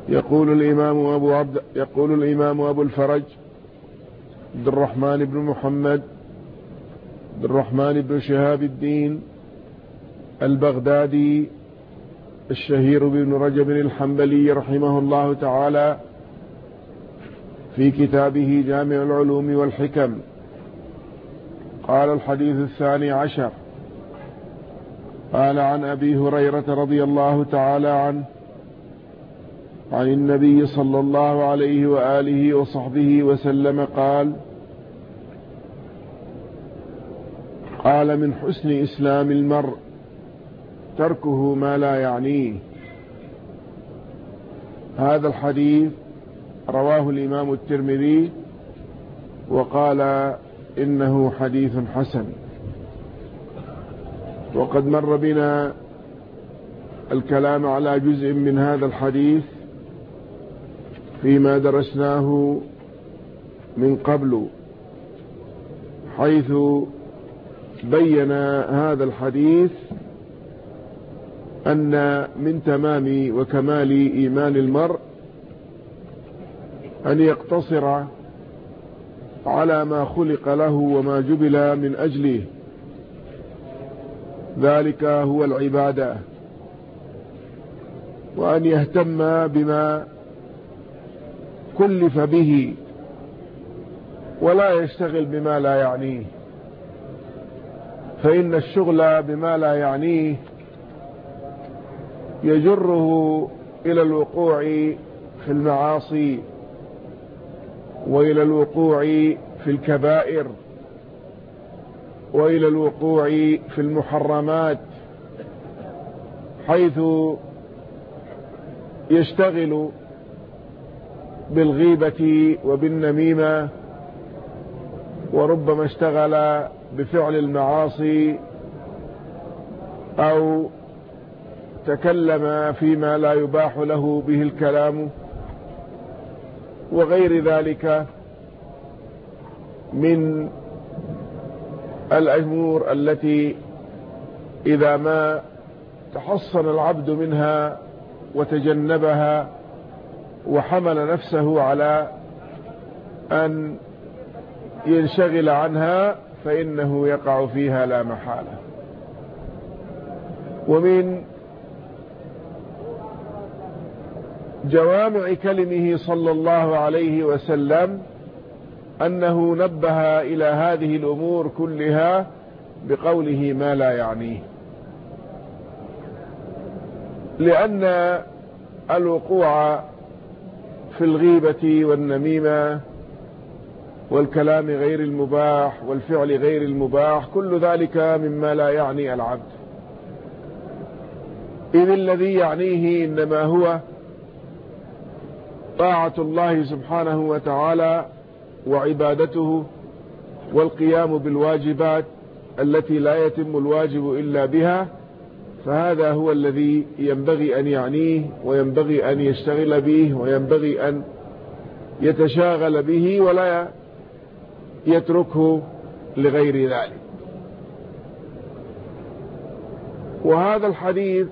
يقول الإمام أبو الفرج عبد الرحمن بن محمد عبد الرحمن بن شهاب الدين البغدادي الشهير بن رجب الحنبلي رحمه الله تعالى في كتابه جامع العلوم والحكم قال: الحديث 12 قال: عن أبي هريرة رضي الله تعالى عنه عن النبي صلى الله عليه وآله وصحبه وسلم قال: من حسن إسلام المرء تركه ما لا يعنيه. هذا الحديث رواه الإمام الترمذي وقال إنه حديث حسن. وقد مر بنا الكلام على جزء من هذا الحديث فيما درسناه من قبل، حيث بين هذا الحديث أن من تمام وكمال إيمان المرء أن يقتصر على ما خلق له وما جبل من أجله، ذلك هو العبادة، وأن يهتم بما كلف به ولا يشتغل بما لا يعنيه، فإن الشغل بما لا يعنيه يجره إلى الوقوع في المعاصي وإلى الوقوع في الكبائر وإلى الوقوع في المحرمات، حيث يشتغل بالغيبة وبالنميمة، وربما اشتغل بفعل المعاصي أو تكلم فيما لا يباح له به الكلام وغير ذلك من الأمور التي إذا ما تحصن العبد منها وتجنبها وحمل نفسه على أن ينشغل عنها فإنه يقع فيها لا محالة. ومن جوامع كلمه صلى الله عليه وسلم أنه نبه إلى هذه الأمور كلها بقوله ما لا يعنيه، لأن الوقوع في الغيبة والنميمة والكلام غير المباح والفعل غير المباح كل ذلك مما لا يعني العبد، إذ الذي يعنيه إنما هو طاعة الله سبحانه وتعالى وعبادته والقيام بالواجبات التي لا يتم الواجب إلا بها، فهذا هو الذي ينبغي أن يعنيه وينبغي أن يشتغل به وينبغي أن يتشاغل به ولا يتركه لغير ذلك. وهذا الحديث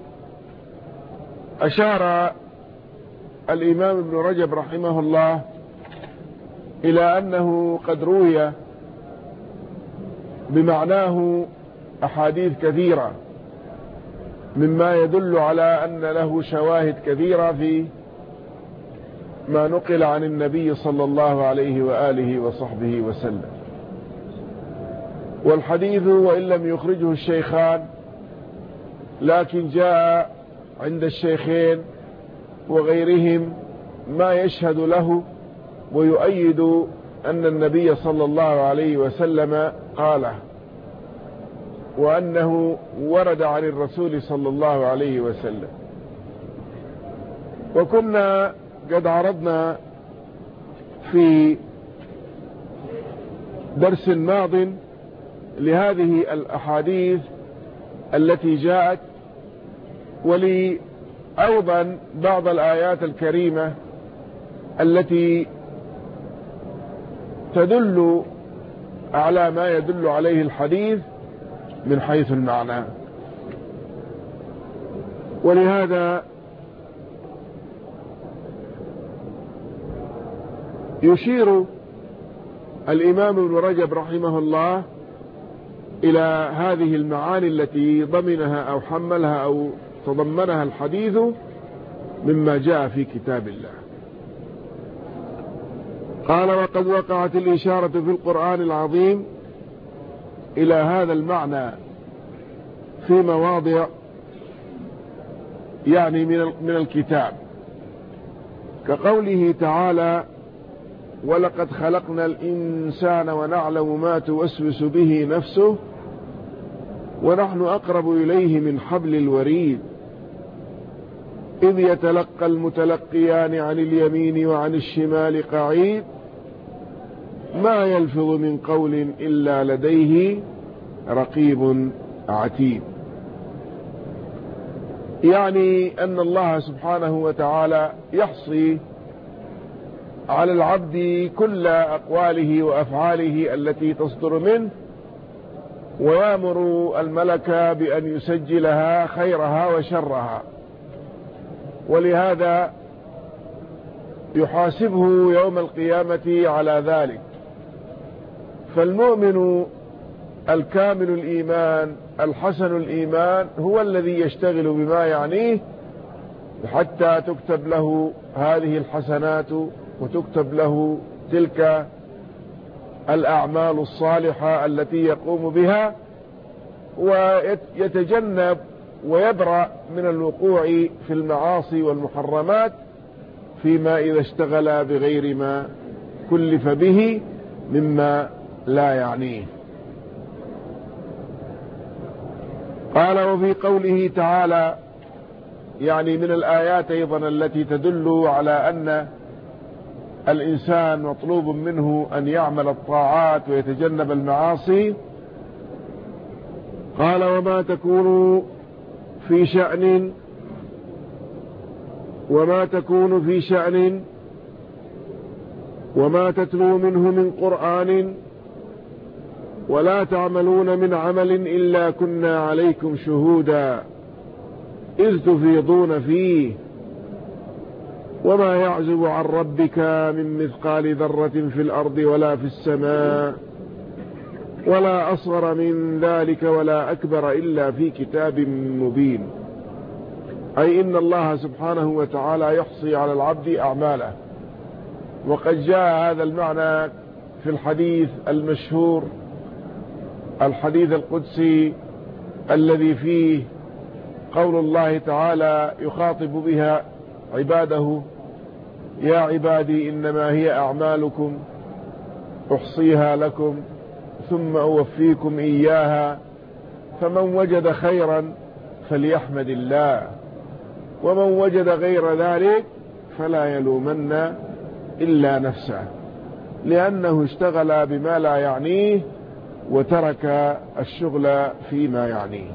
أشار الإمام ابن رجب رحمه الله إلى أنه قد روي بمعناه أحاديث كثيرة مما يدل على أن له شواهد كثيرة في ما نقل عن النبي صلى الله عليه وآله وصحبه وسلم. والحديث وإن لم يخرجه الشيخان لكن جاء عند الشيخين وغيرهم ما يشهد له ويؤيد أن النبي صلى الله عليه وسلم قاله، وأنه ورد عن الرسول صلى الله عليه وسلم. وكنا قد عرضنا في درس ماض لهذه الأحاديث التي جاءت، ولي أيضا بعض الآيات الكريمة التي تدل على ما يدل عليه الحديث من حيث المعنى. ولهذا يشير الإمام ابن رجب رحمه الله إلى هذه المعاني التي ضمنها أو حملها أو تضمنها الحديث مما جاء في كتاب الله. قال: وقد وقعت الإشارة في القرآن العظيم إلى هذا المعنى في مواضع يعني من الكتاب، كقوله تعالى: ولقد خلقنا الإنسان ونعلم ما توسوس به نفسه ونحن أقرب إليه من حبل الوريد إذ يتلقى المتلقيان عن اليمين وعن الشمال قعيد ما يلفظ من قول إلا لديه رقيب عتيد. يعني أن الله سبحانه وتعالى يحصي على العبد كل أقواله وأفعاله التي تصدر منه، ويأمر الملك بأن يسجلها خيرها وشرها، ولهذا يحاسبه يوم القيامة على ذلك. فالمؤمن الكامل الإيمان الحسن الإيمان هو الذي يشتغل بما يعنيه حتى تكتب له هذه الحسنات وتكتب له تلك الأعمال الصالحة التي يقوم بها، ويتجنب ويبرأ من الوقوع في المعاصي والمحرمات فيما إذا اشتغل بغير ما كلف به مما لا يعنيه. قال: وفي قوله تعالى، يعني من الآيات أيضا التي تدل على أن الإنسان مطلوب منه أن يعمل الطاعات ويتجنب المعاصي. قال: وما تكون في شأن وما تتلو منه من قرآن ولا تعملون من عمل إلا كنا عليكم شهودا إذ تفيضون فيه وما يعزب عن ربك من مثقال ذرة في الأرض ولا في السماء ولا أصغر من ذلك ولا أكبر إلا في كتاب مبين. أي إن الله سبحانه وتعالى يحصي على العبد أعماله، وقد جاء هذا المعنى في الحديث المشهور، الحديث القدسي الذي فيه قول الله تعالى يخاطب بها عباده: يا عبادي إنما هي أعمالكم أحصيها لكم ثم أوفيكم إياها فمن وجد خيرا فليحمد الله ومن وجد غير ذلك فلا يلومن إلا نفسه، لأنه اشتغل بما لا يعنيه وترك الشغل فيما يعنيه.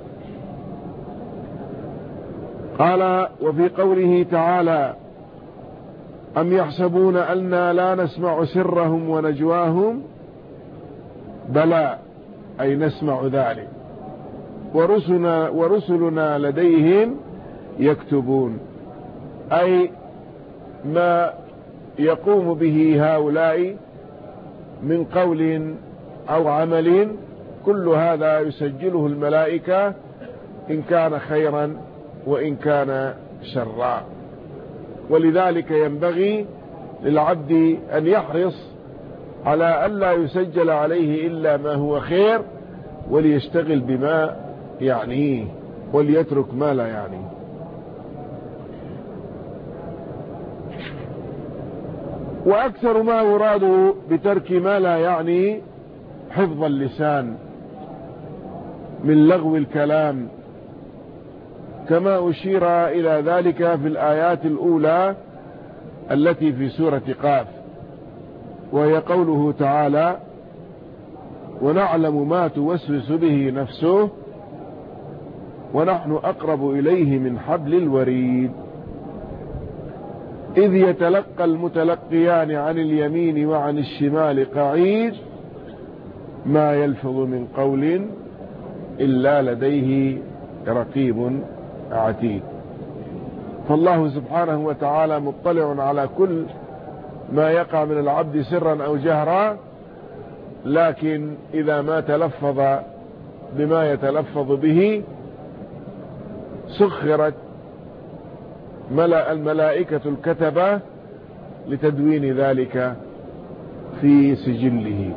قال: وفي قوله تعالى: أم يحسبون أننا لا نسمع سرهم ونجواهم بلى، أي نسمع ذلك، ورسلنا لديهم يكتبون، أي ما يقوم به هؤلاء من قول أو عمل كل هذا يسجله الملائكة إن كان خيرا وإن كان شرا. ولذلك ينبغي للعبد أن يحرص على ألا يسجل عليه إلا ما هو خير، وليشتغل بما يعنيه وليترك ما لا يعنيه. وأكثر ما يراد بترك ما لا يعني حفظ اللسان من لغو الكلام، كما أشير إلى ذلك في الآيات الأولى التي في سورة قاف، وهي قوله تعالى: ونعلم ما توسوس به نفسه ونحن أقرب إليه من حبل الوريد إذ يتلقى المتلقيان عن اليمين وعن الشمال قعيد ما يلفظ من قول إلا لديه رقيب عتيد. فالله سبحانه وتعالى مطلع على كل ما يقع من العبد سرا أو جهرا، لكن إذا ما تلفظ بما يتلفظ به سخرت الملائكة الكتبة لتدوين ذلك في سجله.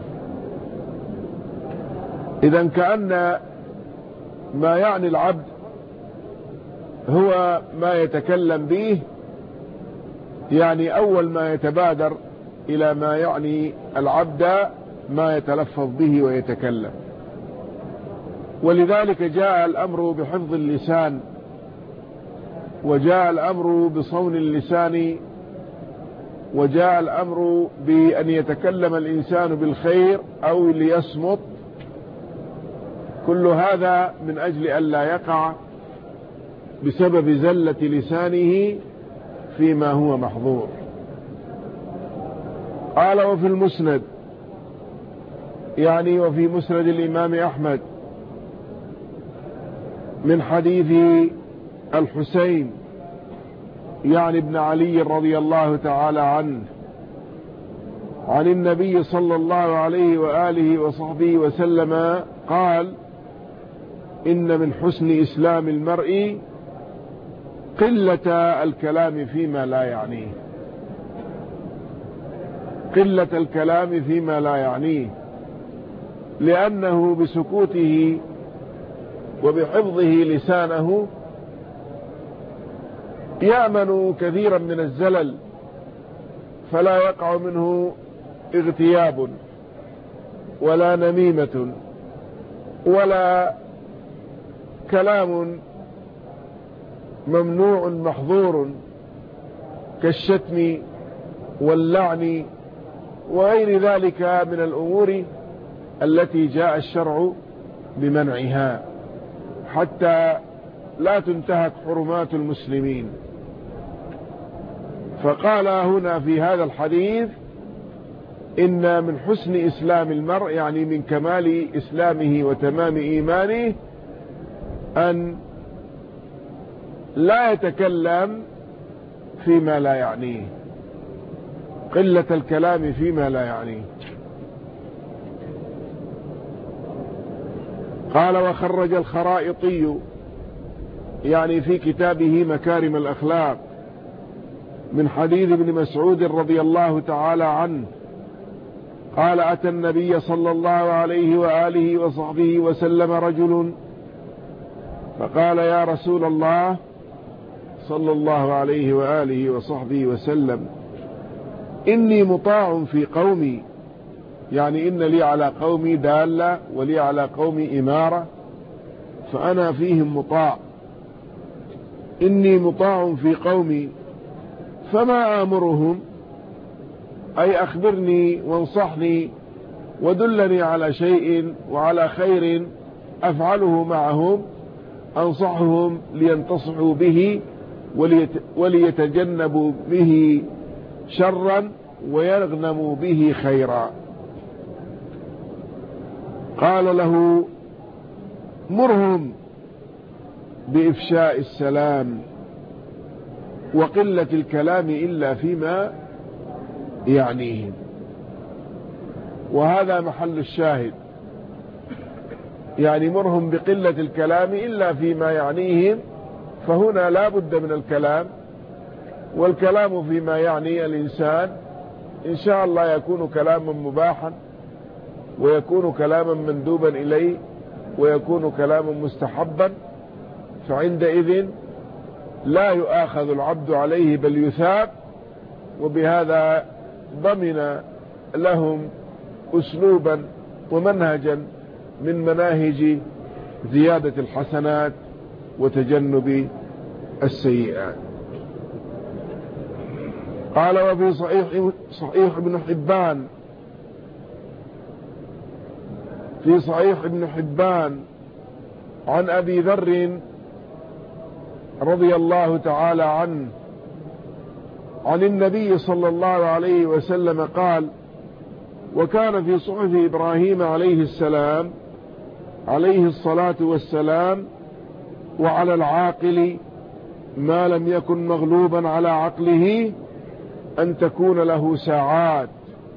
إذن كأن ما يعني العبد هو ما يتكلم به، يعني أول ما يتبادر إلى ما يعني العبد ما يتلفظ به ويتكلم. ولذلك جاء الأمر بحفظ اللسان، وجاء الأمر بصون اللسان، وجاء الأمر بأن يتكلم الإنسان بالخير أو ليصمت. كل هذا من أجل أن لا يقع بسبب زلة لسانه فيما هو محظور. قال وفي المسند، يعني وفي مسند الإمام أحمد، من حديث الحسين يعني ابن علي رضي الله تعالى عنه عن النبي صلى الله عليه وآله وصحبه وسلم قال: إن من حسن إسلام المرء قلة الكلام فيما لا يعنيه. قلة الكلام فيما لا يعنيه، لأنه بسكوته وبحفظه لسانه يأمن كثيرا من الزلل، فلا يقع منه اغتياب ولا نميمة ولا كلام ممنوع محظور كالشتم واللعن وغير ذلك من الأمور التي جاء الشرع بمنعها، حتى لا تنتهك حرمات المسلمين. فقال هنا في هذا الحديث: إن من حسن إسلام المرء، يعني من كمال إسلامه وتمام إيمانه، أن لا يتكلم فيما لا يعنيه، قلة الكلام فيما لا يعنيه. قال وخرج الخرائطي، يعني في كتابه مكارم الأخلاق، من حديث ابن مسعود رضي الله تعالى عنه قال: أتى النبي صلى الله عليه وآله وصحبه وسلم رجل فقال: يا رسول الله صلى الله عليه وآله وصحبه وسلم، إني مطاع في قومي، يعني إن لي على قومي دالة ولي على قومي إمارة، فأنا فيهم مطاع. إني مطاع في قومي فما آمرهم، أي أخبرني وانصحني ودلني على شيء وعلى خير أفعله معهم، أنصحهم لينتصحوا به وليتجنبوا به شرا ويغنموا به خيرا. قال له: مرهم بإفشاء السلام وقلة الكلام إلا فيما يعنيهم. وهذا محل الشاهد، يعني مرهم بقلة الكلام إلا فيما يعنيهم، فهنا لا بد من الكلام، والكلام فيما يعني الإنسان إن شاء الله يكون كلاما مباحا، ويكون كلاما مندوبا إليه، ويكون كلاما مستحبا، فعندئذ لا يؤاخذ العبد عليه بل يثاب. وبهذا ضمن لهم أسلوبا ومنهجا من مناهج زيادة الحسنات وتجنب السيئات. قال وفي صحيح ابن حبان، في صحيح ابن حبان عن أبي ذر رضي الله تعالى عنه عن النبي صلى الله عليه وسلم قال: وكان في صحف إبراهيم عليه السلام عليه الصلاة والسلام: وعلى العاقل ما لم يكن مغلوبا على عقله أن تكون له ساعات،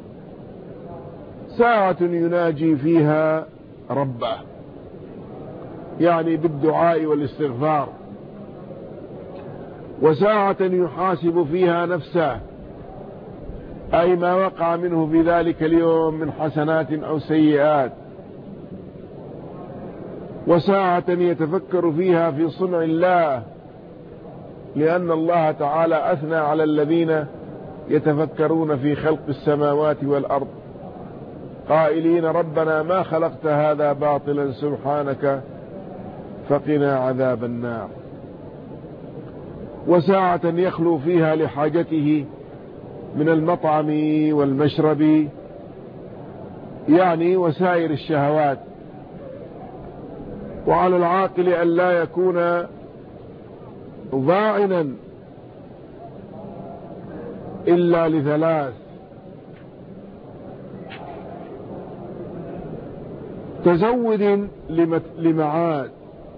ساعة يناجي فيها ربه، يعني بالدعاء والاستغفار، وساعة يحاسب فيها نفسه، أي ما وقع منه في ذلك اليوم من حسنات أو سيئات، وساعة يتفكر فيها في صنع الله، لأن الله تعالى أثنى على الذين يتفكرون في خلق السماوات والأرض قائلين ربنا ما خلقت هذا باطلا سبحانك فقنا عذاب النار. وساعة يخلو فيها لحاجته من المطعم والمشرب، يعني وسائر الشهوات. وعلى العاقل أن لا يكون ضاعنا إلا لثلاث: تزود لمعاد،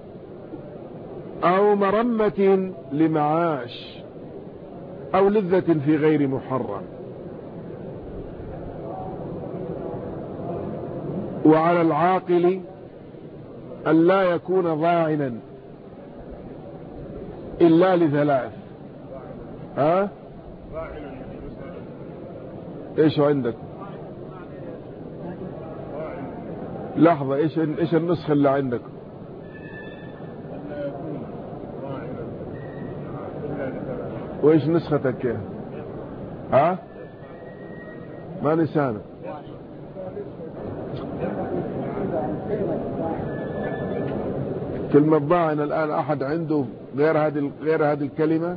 أو مرمة لمعاش، أو لذة في غير محرم. وعلى العاقل أن لا يكون ضاعنا إلا لثلاث. ايش عندك؟ لحظة، ايش النسخة اللي عندك؟ وايش نسختك؟ ما نسانك. كلمة ضاعن الآن أحد عنده غير هذه الكلمة؟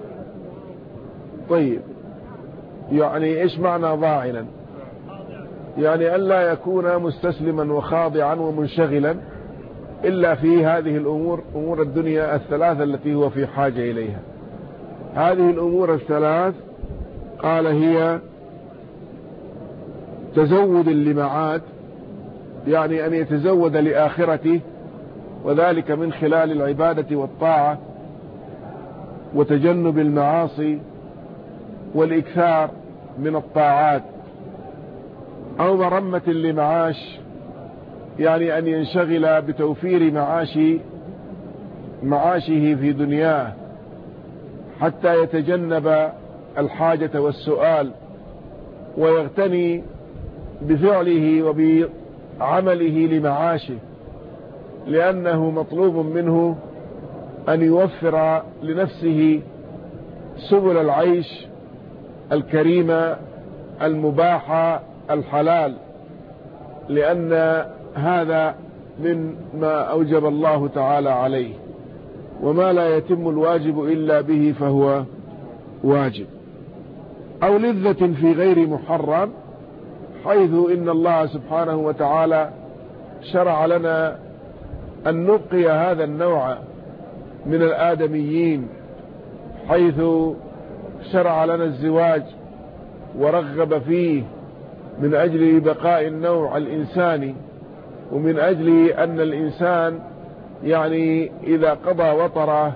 طيب، يعني إيش معنى ضاعنا؟ يعني ألا يكون مستسلما وخاضعا ومنشغلا إلا في هذه الأمور، أمور الدنيا الثلاثة التي هو في حاجة إليها. هذه الأمور الثلاث قال هي تزود لمعاد، يعني أن يتزود لآخرته، وذلك من خلال العبادة والطاعة وتجنب المعاصي والإكثار من الطاعات. أو مرمة لمعاش، يعني أن ينشغل بتوفير معاشه في دنياه حتى يتجنب الحاجة والسؤال، ويغتني بفعله وبعمله لمعاشه، لأنه مطلوب منه أن يوفر لنفسه سبل العيش الكريمة المباحة الحلال، لأن هذا من ما أوجب الله تعالى عليه، وما لا يتم الواجب إلا به فهو واجب. أو لذة في غير محرم، حيث إن الله سبحانه وتعالى شرع لنا أن نبقي هذا النوع من الآدميين، حيث شرع لنا الزواج ورغب فيه من أجل بقاء النوع الإنساني، ومن أجل أن الإنسان يعني إذا قضى وطره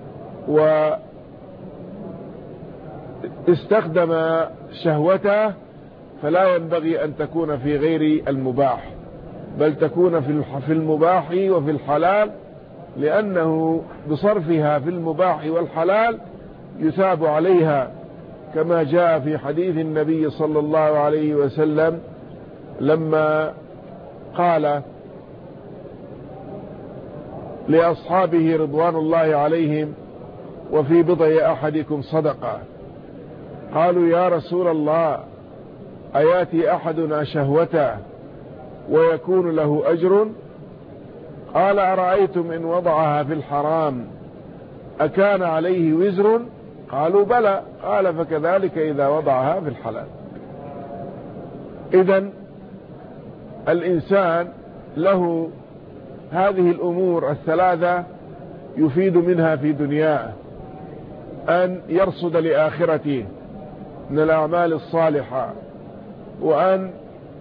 واستخدم شهوته فلا ينبغي أن تكون في غير المباح، بل تكون في المباح وفي الحلال، لأنه بصرفها في المباح والحلال يثاب عليها، كما جاء في حديث النبي صلى الله عليه وسلم لما قال لأصحابه رضوان الله عليهم: وفي بضع أحدكم صدقة. قالوا: يا رسول الله، أياتي أحدنا شهوته ويكون له أجر؟ قال: أرأيتم إن وضعها في الحرام أكان عليه وزر؟ قالوا: بلى. قال: فكذلك إذا وضعها في الحلال. إذن الإنسان له هذه الأمور الثلاثة يفيد منها في دنياه أن يرصد لآخرته من الأعمال الصالحة، وأن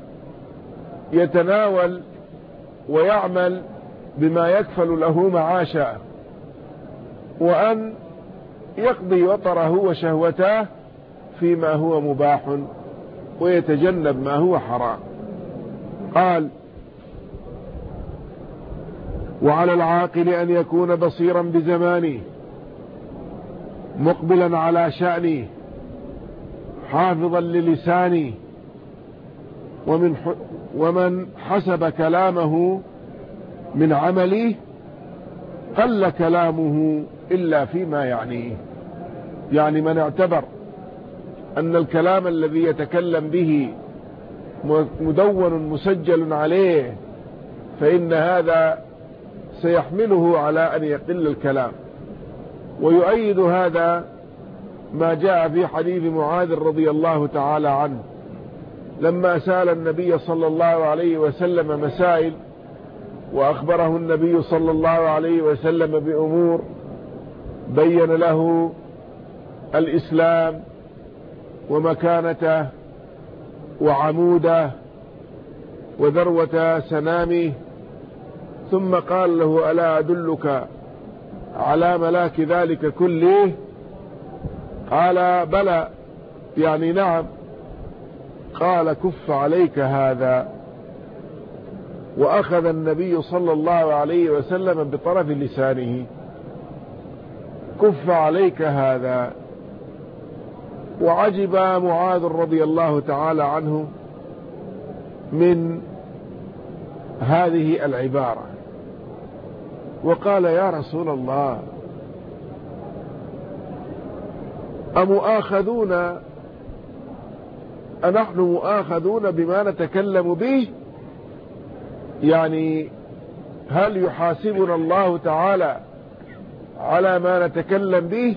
يتناول ويعمل بما يكفل له معاشا، وأن يقضي وطره وشهوته فيما هو مباح ويتجنب ما هو حرام. قال: وعلى العاقل أن يكون بصيرا بزمانه مقبلا على شأنه حافظا للسانه، ومن حسب كلامه من عمله قل كلامه إلا فيما يعنيه. يعني من اعتبر أن الكلام الذي يتكلم به مدون مسجل عليه فإن هذا سيحمله على أن يقل الكلام. ويؤيد هذا ما جاء في حديث معاذ رضي الله تعالى عنه لما سأل النبي صلى الله عليه وسلم مسائل، وأخبره النبي صلى الله عليه وسلم بأمور بين له الإسلام ومكانته وعموده وذروة سنامه، ثم قال له: ألا أدلك على ملاك ذلك كله؟ قال: بلى، يعني نعم. قال: كف عليك هذا. وأخذ النبي صلى الله عليه وسلم بطرف لسانه: كف عليك هذا. وعجب معاذ رضي الله تعالى عنه من هذه العبارة، وقال: يا رسول الله، أنحن مؤاخذون بما نتكلم به؟ يعني هل يحاسبنا الله تعالى على ما نتكلم به؟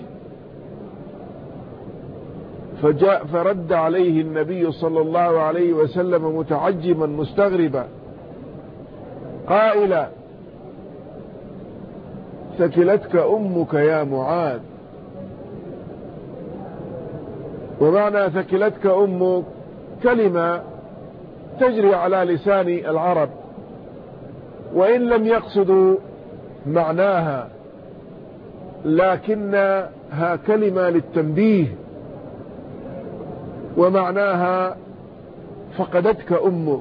فرد عليه النبي صلى الله عليه وسلم متعجبا مستغربا قائلا: ثكلتك أمك يا معاذ. ومعنى ثكلتك أمك كلمة تجري على لسان العرب، وإن لم يقصدوا معناها، لكنها كلمة للتنبيه، ومعناها فقدتك أمك،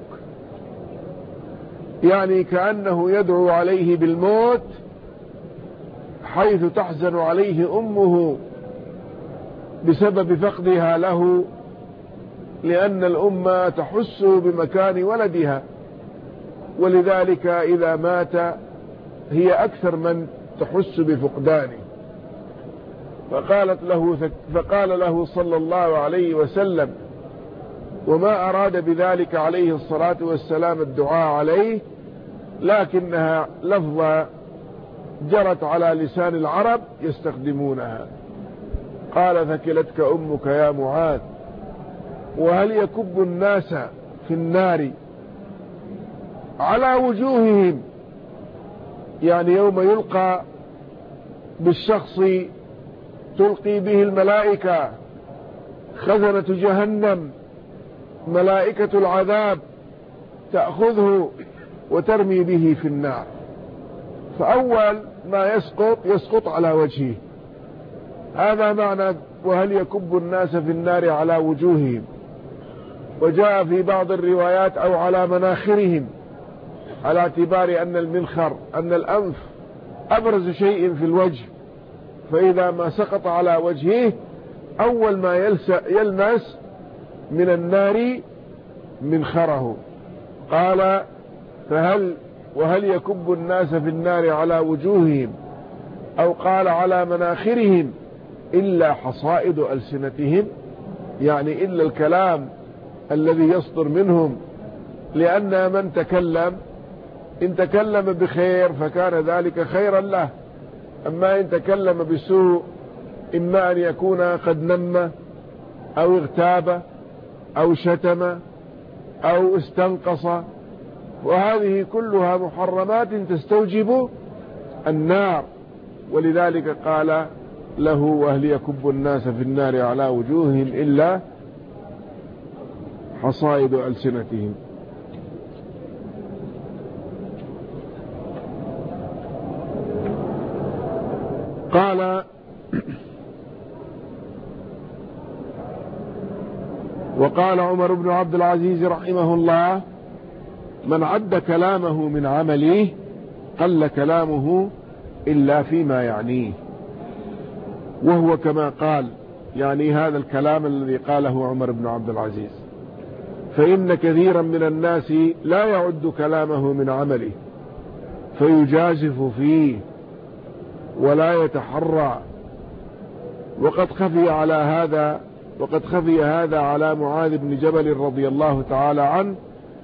يعني كأنه يدعو عليه بالموت حيث تحزن عليه أمه بسبب فقدها له، لأن الأم تحس بمكان ولدها، ولذلك إذا مات هي أكثر من تحس بفقدانه. فقال له صلى الله عليه وسلم، وما أراد بذلك عليه الصلاة والسلام الدعاء عليه، لكنها لفظة جرت على لسان العرب يستخدمونها. قال: ثكلتك أمك يا معاذ. وهل يكب الناس في النار على وجوههم، يعني يوم يلقى بالشخص تلقي به الملائكة خزنة جهنم ملائكة العذاب تأخذه وترمي به في النار، فأول ما يسقط على وجهه. هذا معنى وهل يكب الناس في النار على وجوههم. وجاء في بعض الروايات أو على مناخرهم، على اعتبار أن المنخر أن الأنف أبرز شيء في الوجه، فإذا ما سقط على وجهه أول ما يلمس من النار منخره. قال: وهل يكب الناس في النار على وجوههم، أو قال على مناخرهم، إلا حصائد ألسنتهم، يعني إلا الكلام الذي يصدر منهم، لأن من تكلم إن تكلم بخير فكان ذلك خيرا له، أما إن تكلم بسوء إما أن يكون قد نم أو اغتاب أو شتم أو استنقص، وهذه كلها محرمات تستوجب النار. ولذلك قال له: وهل يكب الناس في النار على وجوههم إلا حصائد ألسنتهم. قال: وقال عمر بن عبد العزيز رحمه الله: من عد كلامه من عمله قل كلامه إلا فيما يعنيه. وهو كما قال، يعني هذا الكلام الذي قاله عمر بن عبد العزيز، فإن كثيرا من الناس لا يعد كلامه من عمله فيجازف فيه ولا يتحرى. وقد خفي هذا على معاذ بن جبل رضي الله تعالى عنه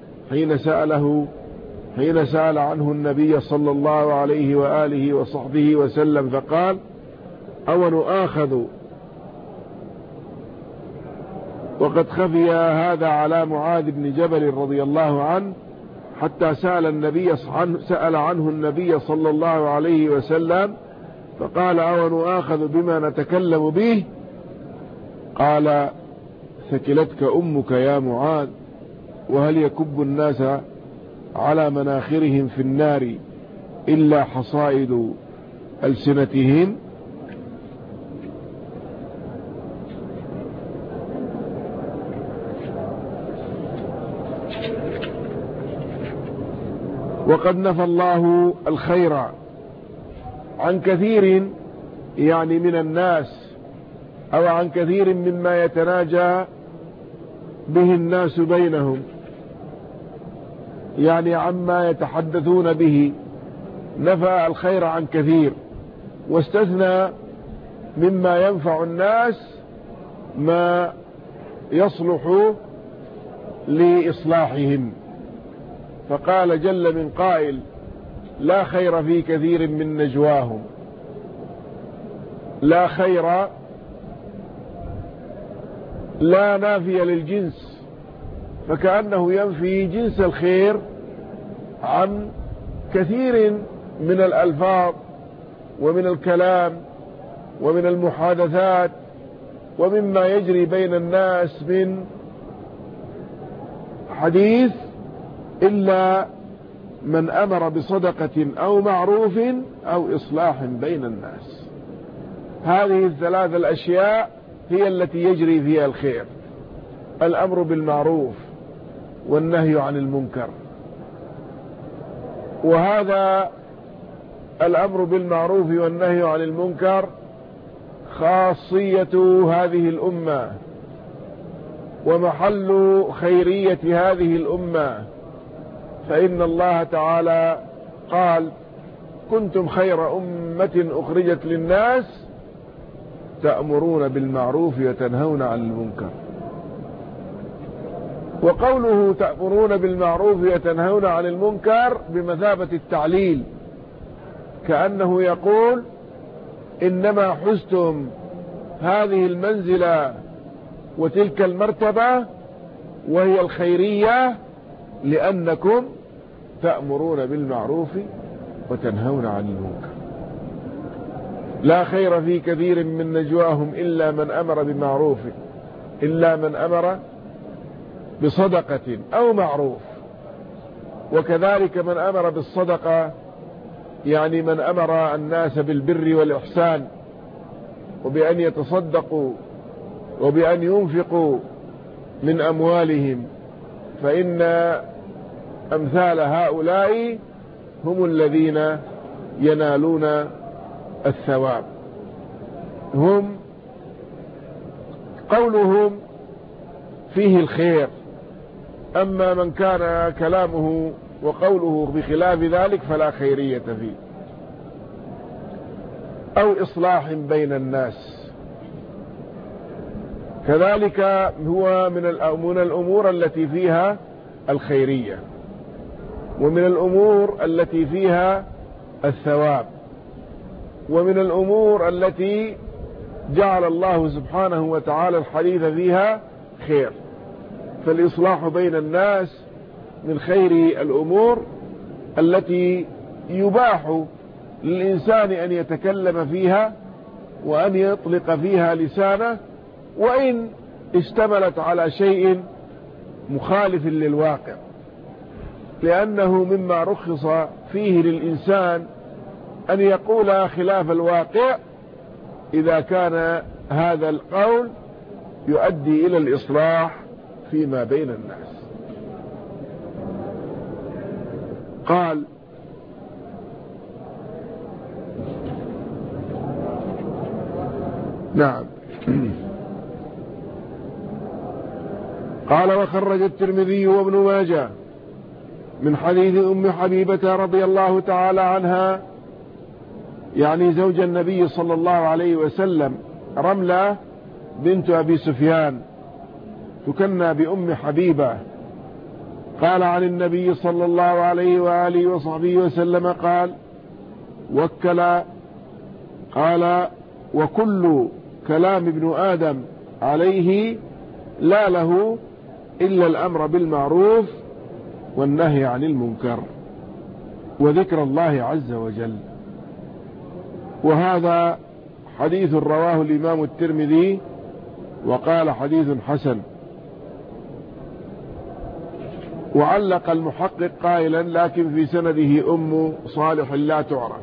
حين سأل عنه النبي صلى الله عليه وآله وصحبه وسلم فقال: أو نؤاخذ. وقد خفي هذا على معاذ بن جبل رضي الله عنه حتى سأل عنه النبي صلى الله عليه وسلم فقال: أو نؤاخذ بما نتكلم به؟ قال: ثكلتك أمك يا معاذ، وهل يكب الناس على مناخرهم في النار إلا حصائد ألسنتهم؟ وقد نفى الله الخير عن كثير، يعني من الناس، أو عن كثير مما يتناجى به الناس بينهم، يعني عما يتحدثون به. نفى الخير عن كثير واستثنى مما ينفع الناس ما يصلح لإصلاحهم. فقال جل من قائل: لا خير في كثير من نجواهم. لا خير لا نافية للجنس، فكأنه ينفي جنس الخير عن كثير من الألفاظ ومن الكلام ومن المحادثات ومما يجري بين الناس من حديث، إلا من أمر بصدقة أو معروف أو إصلاح بين الناس. هذه الثلاث الأشياء هي التي يجري فيها الخير: الأمر بالمعروف والنهي عن المنكر. وهذا الأمر بالمعروف والنهي عن المنكر خاصية هذه الأمة ومحل خيرية هذه الأمة. فإن الله تعالى قال: كنتم خير أمة أخرجت للناس تأمرون بالمعروف وتنهون عن المنكر. وقوله تأمرون بالمعروف وتنهون عن المنكر بمثابة التعليل، كأنه يقول: إنما حزتم هذه المنزلة وتلك المرتبة وهي الخيرية لأنكم تأمرون بالمعروف وتنهون عن المنكر. لا خير في كثير من نجواهم إلا من أمر بمعروف، إلا من أمر بصدقة أو معروف. وكذلك من أمر بالصدقة، يعني من أمر الناس بالبر والإحسان وبأن يتصدقوا وبأن ينفقوا من أموالهم، فإن أمثال هؤلاء هم الذين ينالون الثواب. هم قولهم فيه الخير، أما من كان كلامه وقوله بخلاف ذلك فلا خيرية فيه. أو إصلاح بين الناس، كذلك هو من الأمور التي فيها الخيرية ومن الأمور التي فيها الثواب ومن الأمور التي جعل الله سبحانه وتعالى الحديث فيها خير. فالإصلاح بين الناس من خير الأمور التي يباح للإنسان أن يتكلم فيها وأن يطلق فيها لسانه، وإن اشتملت على شيء مخالف للواقع، لأنه مما رخص فيه للإنسان أن يقول خلاف الواقع إذا كان هذا القول يؤدي إلى الإصلاح فيما بين الناس. قال: نعم. قال: وخرج الترمذي وابن ماجه من حديث أم حبيبة رضي الله تعالى عنها، يعني زوج النبي صلى الله عليه وسلم، رملة بنت أبي سفيان تكنى بأم حبيبة، قال عن النبي صلى الله عليه وآله وصحبه وسلم قال: قال: وكل كلام ابن آدم عليه لا له إلا الأمر بالمعروف والنهي عن المنكر وذكر الله عز وجل. وهذا حديث رواه الإمام الترمذي وقال حديث حسن. وعلق المحقق قائلا: لكن في سنده أم صالح لا تعرف.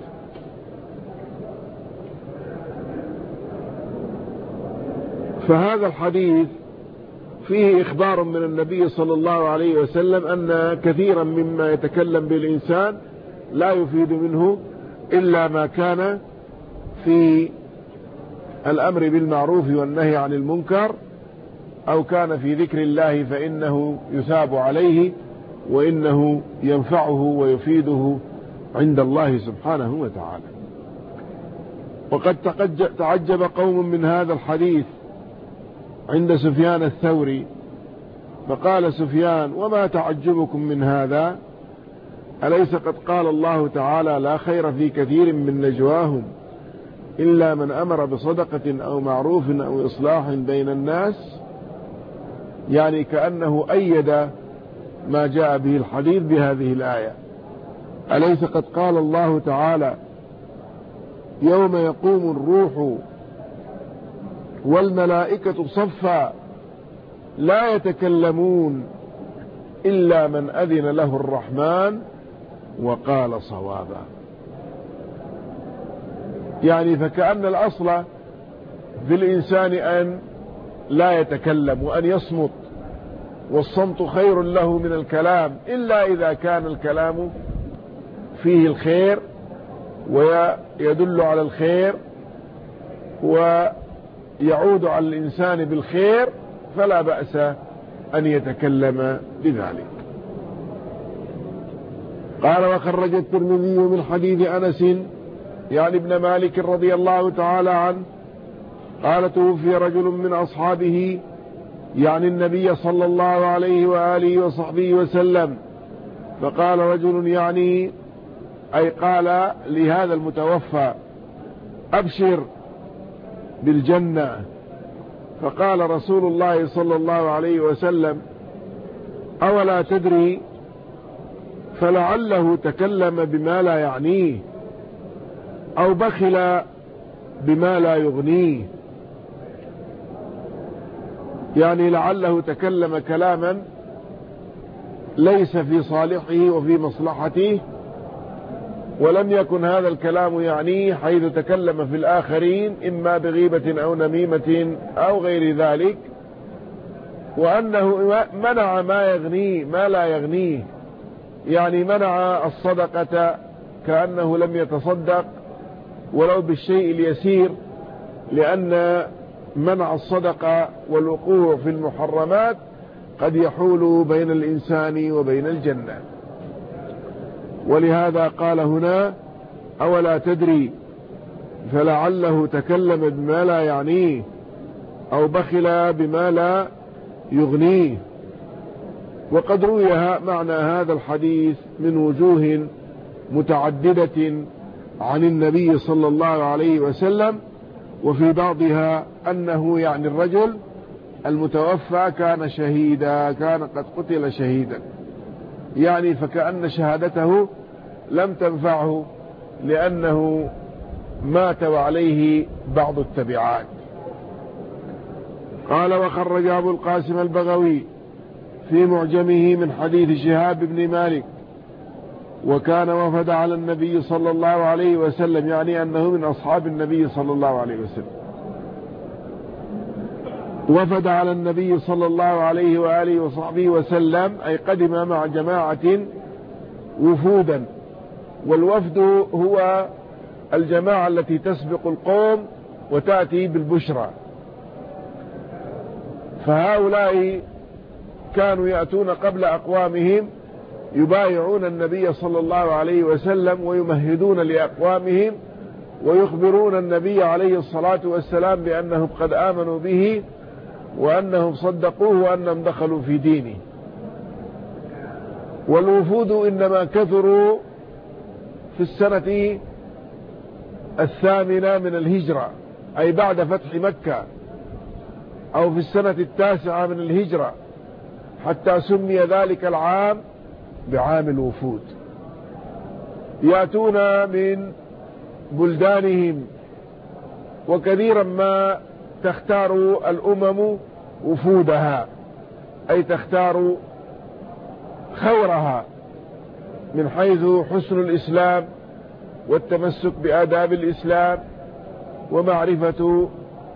فهذا الحديث فيه إخبار من النبي صلى الله عليه وسلم أن كثيرا مما يتكلم به الإنسان لا يفيد منه إلا ما كان في الأمر بالمعروف والنهي عن المنكر، أو كان في ذكر الله فإنه يثاب عليه وإنه ينفعه ويفيده عند الله سبحانه وتعالى. وقد تعجب قوم من هذا الحديث عند سفيان الثوري، فقال سفيان: وما تعجبكم من هذا؟ أليس قد قال الله تعالى: لا خير في كثير من نجواهم إلا من أمر بصدقة أو معروف أو إصلاح بين الناس؟ يعني كأنه أيد ما جاء به الحديث بهذه الآية: أليس قد قال الله تعالى: يوم يقوم الروح والملائكة صفا لا يتكلمون إلا من أذن له الرحمن وقال صوابا. يعني فكأن الأصل في الإنسان أن لا يتكلم وأن يصمت، والصمت خير له من الكلام، إلا إذا كان الكلام فيه الخير ويدل على الخير ويعود على الإنسان بالخير، فلا بأس أن يتكلم بذلك. قال: وخرج الترمذي من حديث أنس يعني ابن مالك رضي الله تعالى عنه قال: توفي رجل من أصحابه يعني النبي صلى الله عليه وآله وصحبه وسلم، فقال رجل يعني أي قال لهذا المتوفى: أبشر بالجنة. فقال رسول الله صلى الله عليه وسلم: أولا تدري؟ فلعله تكلم بما لا يعنيه أو بخل بما لا يغنيه. يعني لعله تكلم كلاما ليس في صالحه وفي مصلحته، ولم يكن هذا الكلام يعنيه، حيث تكلم في الآخرين إما بغيبة أو نميمة أو غير ذلك، وأنه منع ما لا يغنيه، يعني منع الصدقة كأنه لم يتصدق ولو بالشيء اليسير، لأن منع الصدقة والوقوع في المحرمات قد يحول بين الإنسان وبين الجنة. ولهذا قال هنا: أولا تدري؟ فلعله تكلم بما لا يعنيه أو بخل بما لا يغنيه. وقد روي معنى هذا الحديث من وجوه متعددة عن النبي صلى الله عليه وسلم، وفي بعضها أنه يعني الرجل المتوفى كان شهيدا، كان قد قتل شهيدا، يعني فكأن شهادته لم تنفعه لأنه مات وعليه بعض التبعات. قال: وخرج أبو القاسم البغوي في معجمه من حديث شهاب بن مالك: وكان وفد على النبي صلى الله عليه وسلم، يعني أنه من أصحاب النبي صلى الله عليه وسلم، وفد على النبي صلى الله عليه وآله وصحبه وسلم، أي قدم مع جماعة وفودا. والوفد هو الجماعة التي تسبق القوم وتأتي بالبشرى. فهؤلاء كانوا يأتون قبل أقوامهم يبايعون النبي صلى الله عليه وسلم ويمهدون لأقوامهم ويخبرون النبي عليه الصلاة والسلام بأنهم قد آمنوا به وأنهم صدقوه وأنهم دخلوا في دينه. والوفود إنما كثروا في السنة 8 من الهجرة، أي بعد فتح مكة، أو في السنة 9 من الهجرة، حتى سمي ذلك العام بعام الوفود. يأتون من بلدانهم، وكثيرا ما تختار الأمم وفودها، أي تختار خورها من حيث حسن الإسلام والتمسك بآداب الإسلام ومعرفة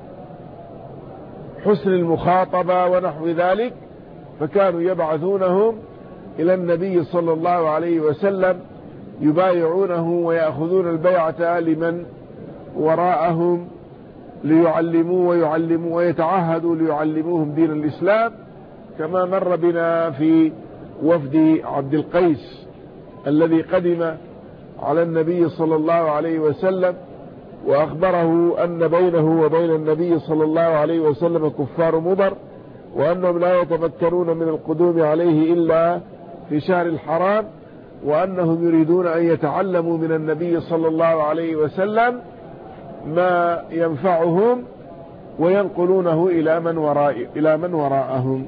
حسن المخاطبة ونحو ذلك. فكانوا يبعثونهم إلى النبي صلى الله عليه وسلم يبايعونه ويأخذون البيعة لمن وراءهم ليعلموا ويتعهدوا ليعلموهم دين الإسلام، كما مر بنا في وفد عبد القيس الذي قدم على النبي صلى الله عليه وسلم وأخبره أن بينه وبين النبي صلى الله عليه وسلم كفار مضر، وأنهم لا يتمكنون من القدوم عليه إلا في شهر الحرام، وأنهم يريدون أن يتعلموا من النبي صلى الله عليه وسلم ما ينفعهم وينقلونه إلى من وراءهم.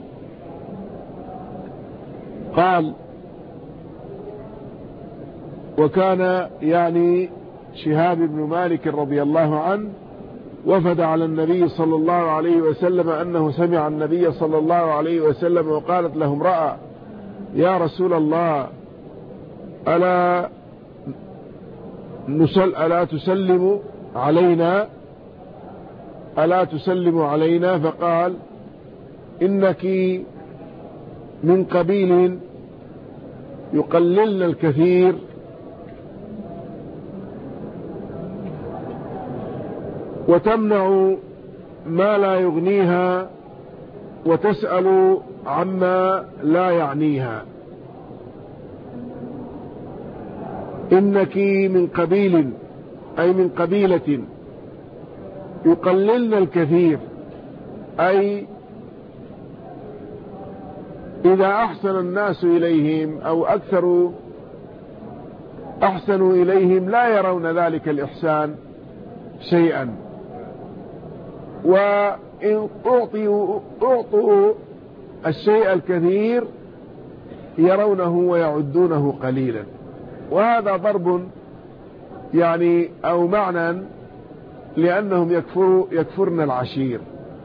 قال: وكان يعني شهاب بن مالك رضي الله عنه وفد على النبي صلى الله عليه وسلم أنه سمع النبي صلى الله عليه وسلم وقالت له امرأة: يا رسول الله، ألا تسلم علينا؟ فقال: إنك من قبيل يقللن الكثير وتمنع ما لا يغنيها وتسأل عما لا يعنيها. إنك من قبيل، أي من قبيلة، يقللن الكثير، أي إذا أحسن الناس إليهم أو أحسنوا إليهم لا يرون ذلك الإحسان شيئا، وإن أعطوا الشيء الكثير يرونه ويعدونه قليلا. وهذا ضرب يعني أو معنى لأنهم يكفرن العشير.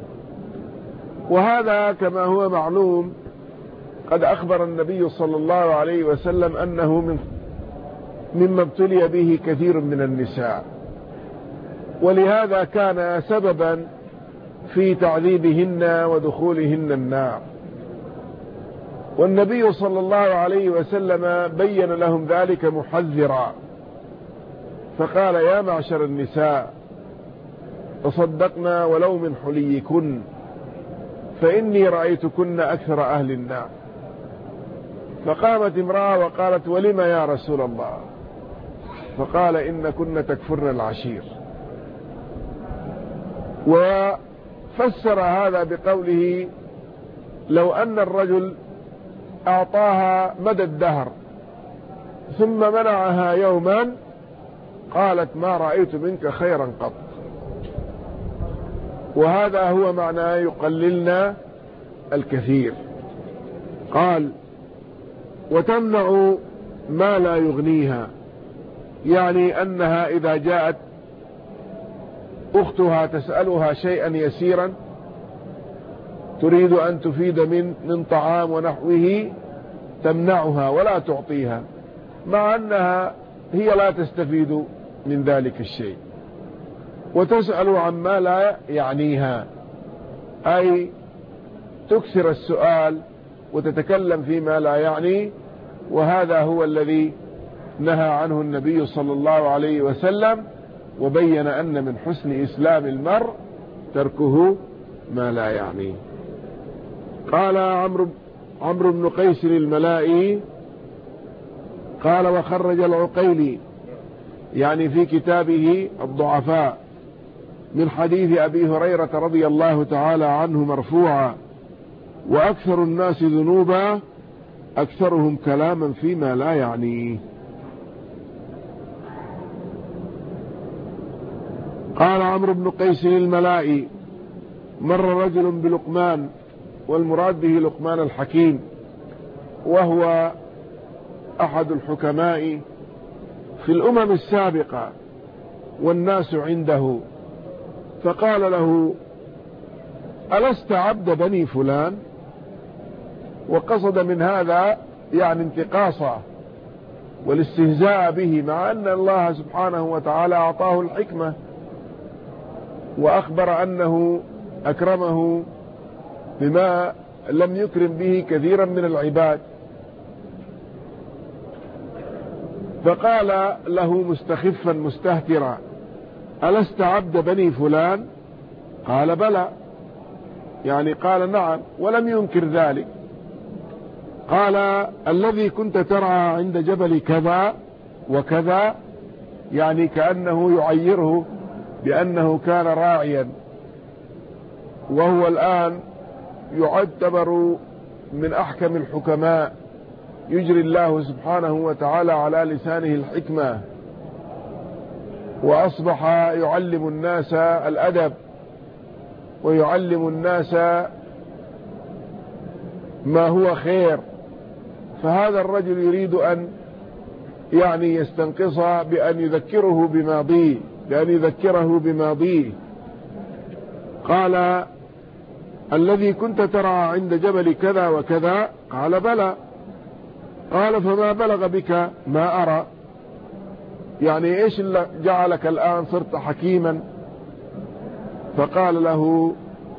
وهذا كما هو معلوم قد أخبر النبي صلى الله عليه وسلم أنه مما ابتلي به كثير من النساء، ولهذا كان سببا في تعذيبهن ودخولهن النار. والنبي صلى الله عليه وسلم بين لهم ذلك محذرا، فقال: يا معشر النساء، تصدقنا ولو من حليكن، فإني رأيتكن أكثر أهل النار. فقامت امرأة وقالت: ولم يا رسول الله؟ فقال: إن كن تكفرن العشير. وفسر هذا بقوله: لو أن الرجل أعطاها مدى الدهر ثم منعها يوما قالت: ما رأيت منك خيرا قط. وهذا هو معنى يقللنا الكثير. قال: وتمنع ما لا يغنيها، يعني أنها إذا جاءت أختها تسألها شيئا يسيرا تريد أن تفيد من طعام ونحوه تمنعها ولا تعطيها، مع أنها هي لا تستفيد من ذلك الشيء، وتسأل عما لا يعنيها، أي تكثر السؤال وتتكلم فيما لا يعني، وهذا هو الذي نهى عنه النبي صلى الله عليه وسلم، وبين أن من حسن إسلام المرء تركه ما لا يعني. قال عمرو بن قيس الملائي قال: وخرج العقيلي يعني في كتابه الضعفاء من حديث أبي هريرة رضي الله تعالى عنه مرفوعا: وأكثر الناس ذنوبا أكثرهم كلاما فيما لا يعنيه. قال عمرو بن قيس الملائي: مر رجل بلقمان، والمراد به لقمان الحكيم، وهو أحد الحكماء في الأمم السابقة والناس عنده، فقال له: ألست عبد بني فلان؟ وقصد من هذا يعني انتقاصه والاستهزاء به، مع أن الله سبحانه وتعالى أعطاه الحكمة وأخبر أنه أكرمه بما لم يكرم به كثيرا من العباد. فقال له مستخفا مستهترا: ألست عبد بني فلان؟ قال: بلى، يعني قال نعم، ولم ينكر ذلك. قال: الذي كنت ترعى عند جبل كذا وكذا، يعني كأنه يعيره بأنه كان راعيا، وهو الآن يعتبر من أحكم الحكماء، يجري الله سبحانه وتعالى على لسانه الحكمة، وأصبح يعلم الناس الأدب ويعلم الناس ما هو خير. فهذا الرجل يريد أن يعني يستنقص بأن يذكره بماضيه. قال: الذي كنت ترى عند جبل كذا وكذا؟ قال: بلى. قال: فما بلغ بك ما أرى؟ يعني إيش اللي جعلك الآن صرت حكيما؟ فقال له: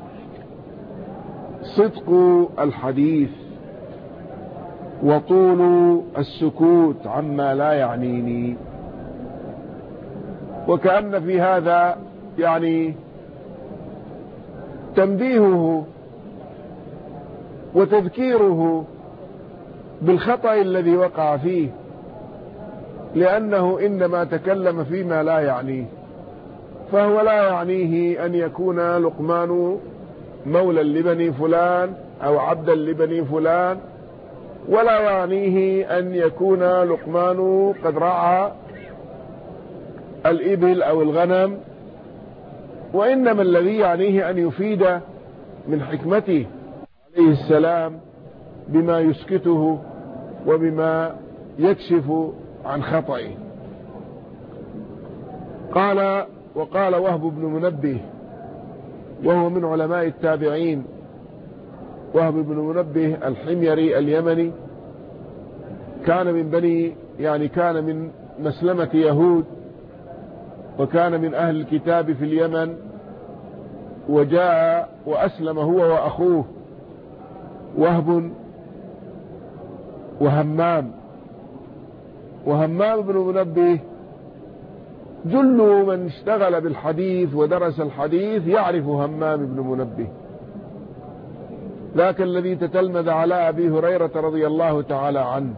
صدق الحديث وطول السكوت عما لا يعنيني. وكأن في هذا يعني تنبيهه وتذكيره بالخطأ الذي وقع فيه، لأنه إنما تكلم فيما لا يعنيه. فهو لا يعنيه أن يكون لقمان مولا لبني فلان أو عبدا لبني فلان، ولا يعنيه أن يكون لقمان قد رعى الإبل أو الغنم، وإنما الذي يعنيه أن يفيد من حكمته عليه السلام بما يسكته وبما يكشف عن خطئه. وقال وهب بن منبه، وهو من علماء التابعين، وهب بن منبه الحميري اليمني، كان من مسلمة يهود، وكان من أهل الكتاب في اليمن، وجاء وأسلم هو وأخوه وهب وهمام بن منبه. جل من اشتغل بالحديث ودرس الحديث يعرف همام بن منبه، ذاك الذي تتلمذ على أبي هريرة رضي الله تعالى عنه،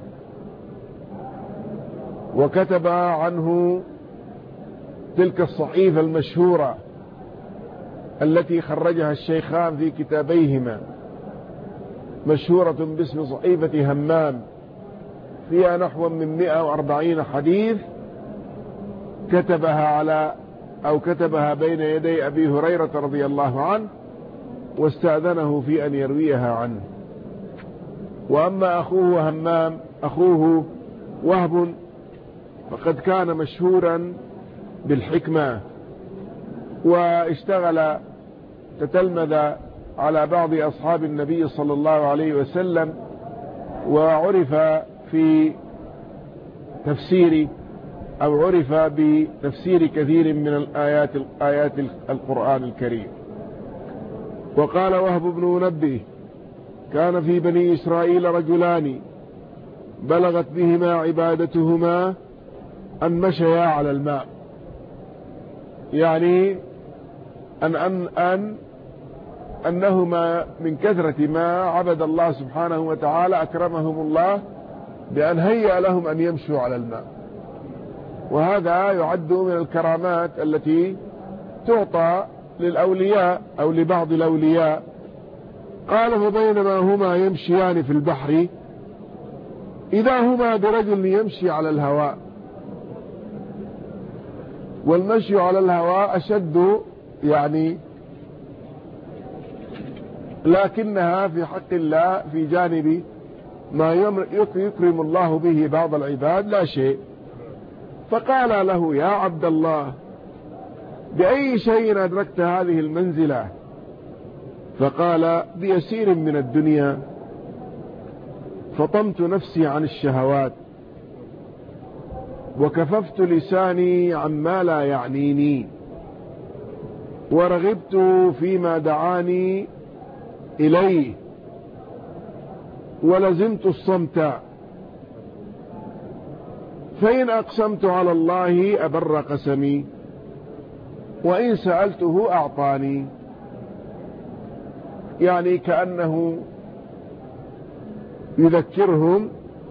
وكتب عنه تلك الصحيفة المشهورة التي خرجها الشيخان في كتابيهما، مشهورة باسم صحيفة همام، فيها نحو من 140 حديث كتبها بين يدي أبي هريرة رضي الله عنه، واستأذنه في أن يرويها عنه. وأما أخوه وهب فقد كان مشهورا بالحكمة، واشتغل تتلمذ على بعض أصحاب النبي صلى الله عليه وسلم، وعرف في تفسير أو عرف بتفسير كثير من آيات القرآن الكريم. وقال وهب بن منبه كان في بني إسرائيل رجلان بلغت بهما عبادتهما أن مشيا على الماء، يعني أنهما من كثرة ما عبد الله سبحانه وتعالى أكرمهم الله بأن هيأ لهم أن يمشوا على الماء، وهذا يعد من الكرامات التي تعطى للأولياء أو لبعض الأولياء. قال فبينما هما يمشيان في البحر إذا هما برجل يمشي على الهواء، والمشي على الهواء أشد يعني، لكنها في حق الله في جانب ما يكرم الله به بعض العباد لا شيء. فقال له يا عبد الله بأي شيء أدركت هذه المنزلة؟ فقال بيسير من الدنيا فطمت نفسي عن الشهوات وكففت لساني عما لا يعنيني ورغبت فيما دعاني إليه ولزمت الصمت، فإن أقسمت على الله أبر قسمي وإن سألته أعطاني. يعني كأنه يذكرهم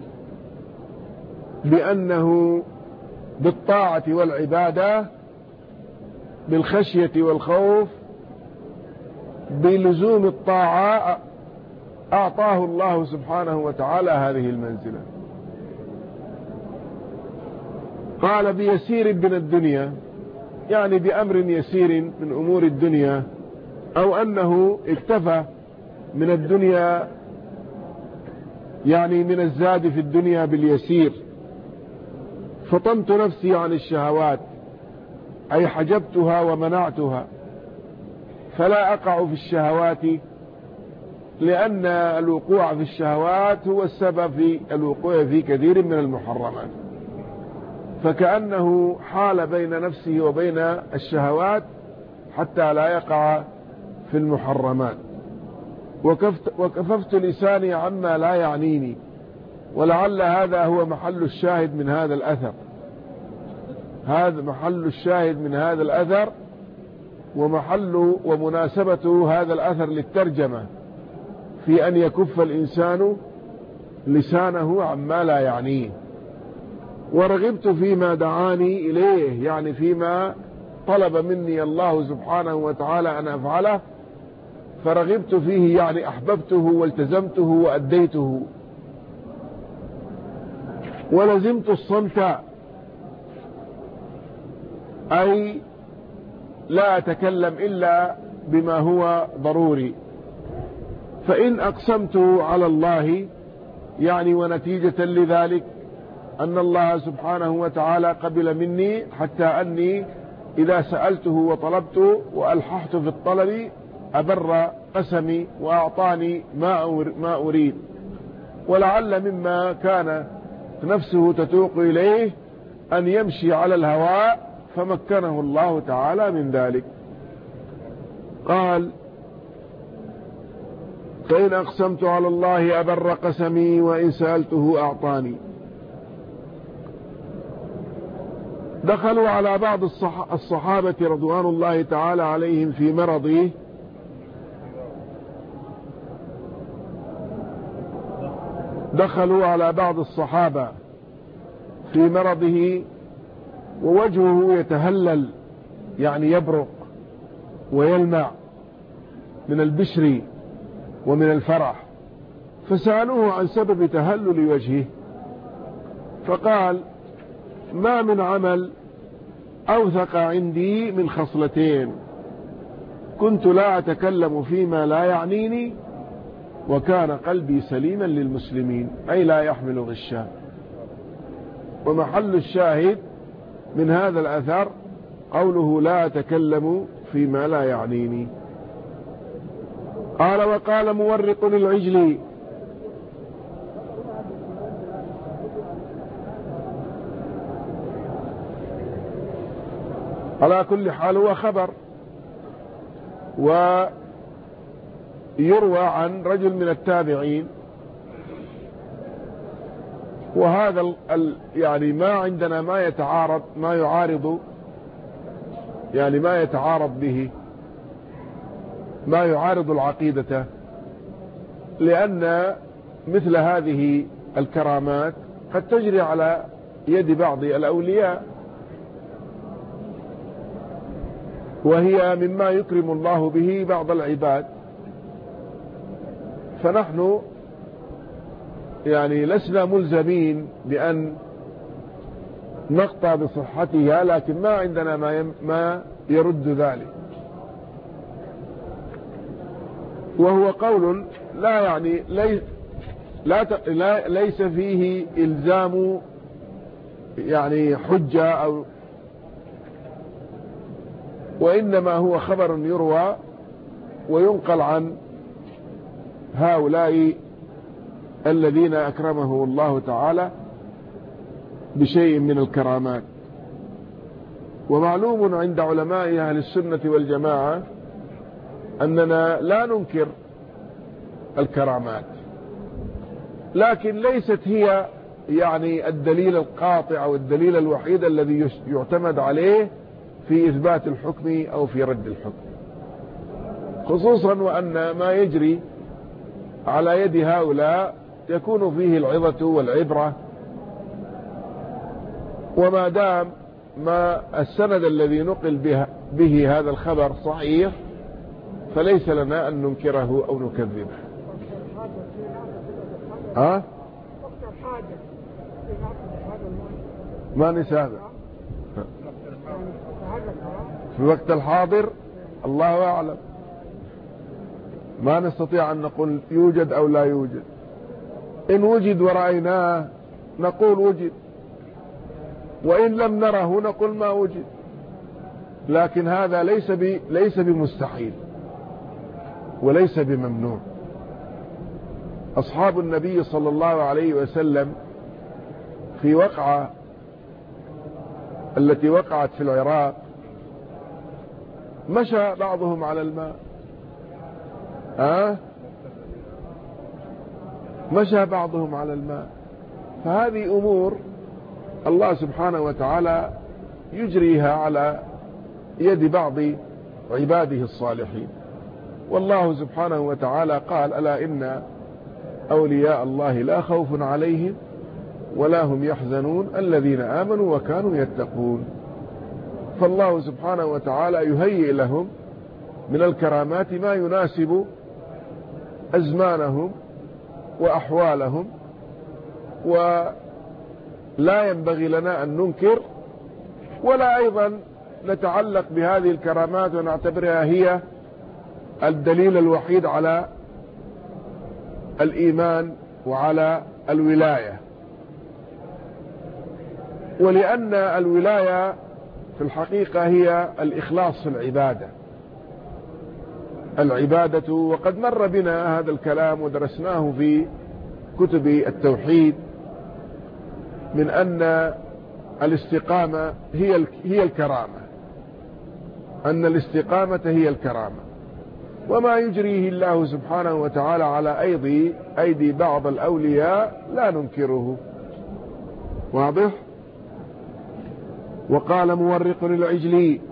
بأنه بالطاعة والعبادة، بالخشية والخوف، بلزوم الطاعة أعطاه الله سبحانه وتعالى هذه المنزلة. قال بيسير من الدنيا، يعني بأمر يسير من أمور الدنيا، أو أنه اكتفى من الدنيا يعني من الزاد في الدنيا باليسير. فطمت نفسي عن الشهوات أي حجبتها ومنعتها، فلا أقع في الشهوات، لأن الوقوع في الشهوات هو السبب في الوقوع في كثير من المحرمات، فكأنه حال بين نفسه وبين الشهوات حتى لا يقع في المحرمات. وكففت لساني عما لا يعنيني، ولعل هذا هو محل الشاهد من هذا الأثر، هذا محل الشاهد من هذا الأثر ومحل ومناسبة هذا الأثر للترجمة، في أن يكف الإنسان لسانه عما لا يعنيه. ورغبت فيما دعاني إليه، يعني فيما طلب مني الله سبحانه وتعالى أن أفعله، فرغبت فيه يعني أحببته والتزمته وأديته. ولزمت الصمت أي لا أتكلم إلا بما هو ضروري. فإن أقسمت على الله يعني ونتيجة لذلك أن الله سبحانه وتعالى قبل مني، حتى أني إذا سألته وطلبت وألححت في الطلب أبر قسمي وأعطاني ما أريد. ولعل مما كان نفسه تتوق إليه أن يمشي على الهواء فمكنه الله تعالى من ذلك. قال فإن أقسمت على الله أبر قسمي وإن سألته أعطاني. دخلوا على بعض الصحابة رضوان الله تعالى عليهم في مرضه، دخلوا على بعض الصحابة في مرضه ووجهه يتهلل يعني يبرق ويلمع من البشر ومن الفرح، فسألوه عن سبب تهلل وجهه، فقال ما من عمل أوثق عندي من خصلتين، كنت لا أتكلم فيما لا يعنيني وكان قلبي سليما للمسلمين، أي لا يحمل غشا. ومحل الشاهد من هذا الأثر قوله لا أتكلم فيما لا يعنيني. قال وقال مورق العجل على كل حال هو خبر، يروى عن رجل من التابعين، وهذا يعني ما عندنا ما يتعارض، ما يعارض، يعني ما يتعارض به، ما يعارض العقيدة، لأن مثل هذه الكرامات قد تجري على يد بعض الأولياء، وهي مما يكرم الله به بعض العباد، فنحن يعني لسنا ملزمين بأن نقطع بصحتها، لكن ما عندنا ما يرد ذلك. وهو قول لا يعني ليس فيه إلزام يعني حجة، أو وإنما هو خبر يروى وينقل عن هؤلاء الذين أكرمه الله تعالى بشيء من الكرامات. ومعلوم عند علماء أهل السنة والجماعة أننا لا ننكر الكرامات، لكن ليست هي يعني الدليل القاطع أو الدليل الوحيد الذي يعتمد عليه في إثبات الحكم أو في رد الحكم، خصوصا وأن ما يجري على يد هؤلاء يكون فيه العظة والعبرة، وما دام ما السند الذي نقل به هذا الخبر صحيح فليس لنا أن ننكره أو نكذبه. ما نسابه في الوقت الحاضر، الله أعلم، ما نستطيع أن نقول يوجد أو لا يوجد. إن وجد ورأيناه نقول وجد، وإن لم نره نقول ما وجد، لكن هذا ليس بمستحيل وليس بممنوع. أصحاب النبي صلى الله عليه وسلم في وقعة التي وقعت في العراق مشى بعضهم على الماء، مشى بعضهم على الماء. فهذه أمور الله سبحانه وتعالى يجريها على يد بعض عباده الصالحين. والله سبحانه وتعالى قال: ألا إن أولياء الله لا خوف عليهم ولا هم يحزنون الذين آمنوا وكانوا يتقون. فالله سبحانه وتعالى يهيئ لهم من الكرامات ما يناسب أزمانهم وأحوالهم، ولا ينبغي لنا أن ننكر ولا أيضا نتعلق بهذه الكرامات ونعتبرها هي الدليل الوحيد على الإيمان وعلى الولاية. ولأن الولاية في الحقيقة هي الإخلاص في العبادة، وقد مر بنا هذا الكلام ودرسناه في كتب التوحيد، من أن الاستقامة هي الكرامة، أن الاستقامة هي الكرامة، وما يجريه الله سبحانه وتعالى على أيدي بعض الأولياء لا ننكره. واضح؟ وقال مورق العجلي: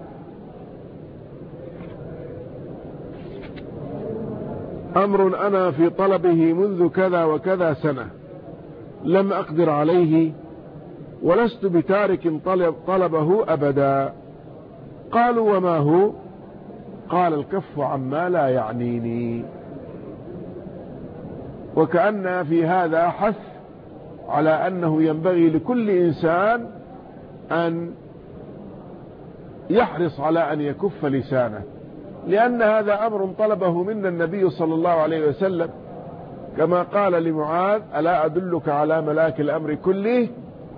أمر أنا في طلبه منذ كذا وكذا سنة لم أقدر عليه ولست بتارك طلبه أبدا. قالوا: وما هو؟ قال: الكف عما لا يعنيني. وكأن في هذا حث على أنه ينبغي لكل إنسان أن يحرص على أن يكف لسانه، لأن هذا أمر طلبه منا النبي صلى الله عليه وسلم، كما قال لمعاذ: ألا أدلك على ملاك الأمر كله؟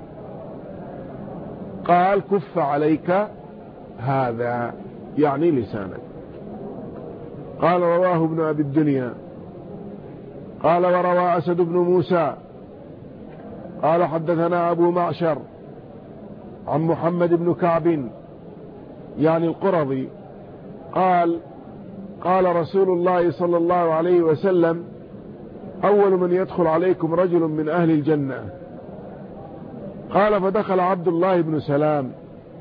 قال: كف عليك هذا، يعني لسانك. قال: رواه ابن أبي الدنيا. قال: وروى أسد بن موسى قال: حدثنا أبو معشر عن محمد بن كعب يعني القرظي قال: قال رسول الله صلى الله عليه وسلم: أول من يدخل عليكم رجل من أهل الجنة. قال: فدخل عبد الله بن سلام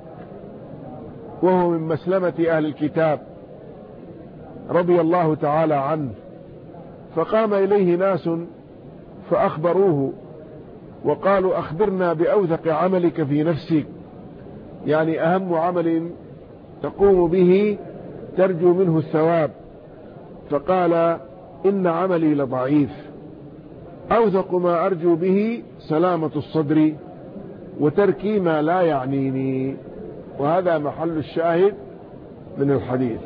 وهو من مسلمة أهل الكتاب رضي الله تعالى عنه، فقام إليه ناس فأخبروه وقالوا: أخبرنا بأوثق عملك في نفسك، يعني أهم عمل تقوم به ترجو منه الثواب. فقال: إن عملي لضعيف، أوثق ما أرجو به سلامة الصدر وتركي ما لا يعنيني. وهذا محل الشاهد من الحديث.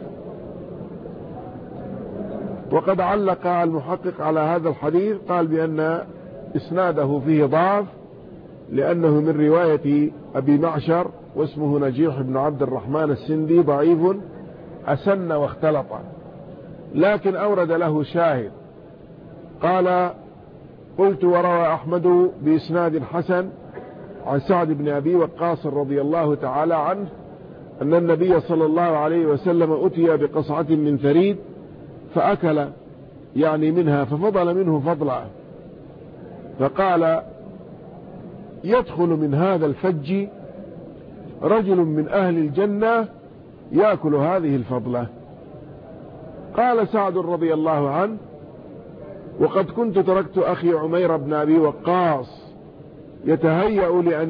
وقد علق المحقق على هذا الحديث، قال بأن إسناده فيه ضعف، لأنه من رواية أبي معشر واسمه نجيح بن عبد الرحمن السندي، ضعيف أسن واختلط، لكن أورد له شاهد. قال: قلت: وروى أحمد بإسناد حسن عن سعد بن أبي وقاص رضي الله تعالى عنه أن النبي صلى الله عليه وسلم أتي بقصعة من ثريد فأكل، يعني منها، ففضل منه فضلا، فقال: يدخل من هذا الفج رجل من أهل الجنة يأكل هذه الفضلة. قال سعد رضي الله عنه: وقد كنت تركت أخي عمير بن أبي وقاص يتهيأ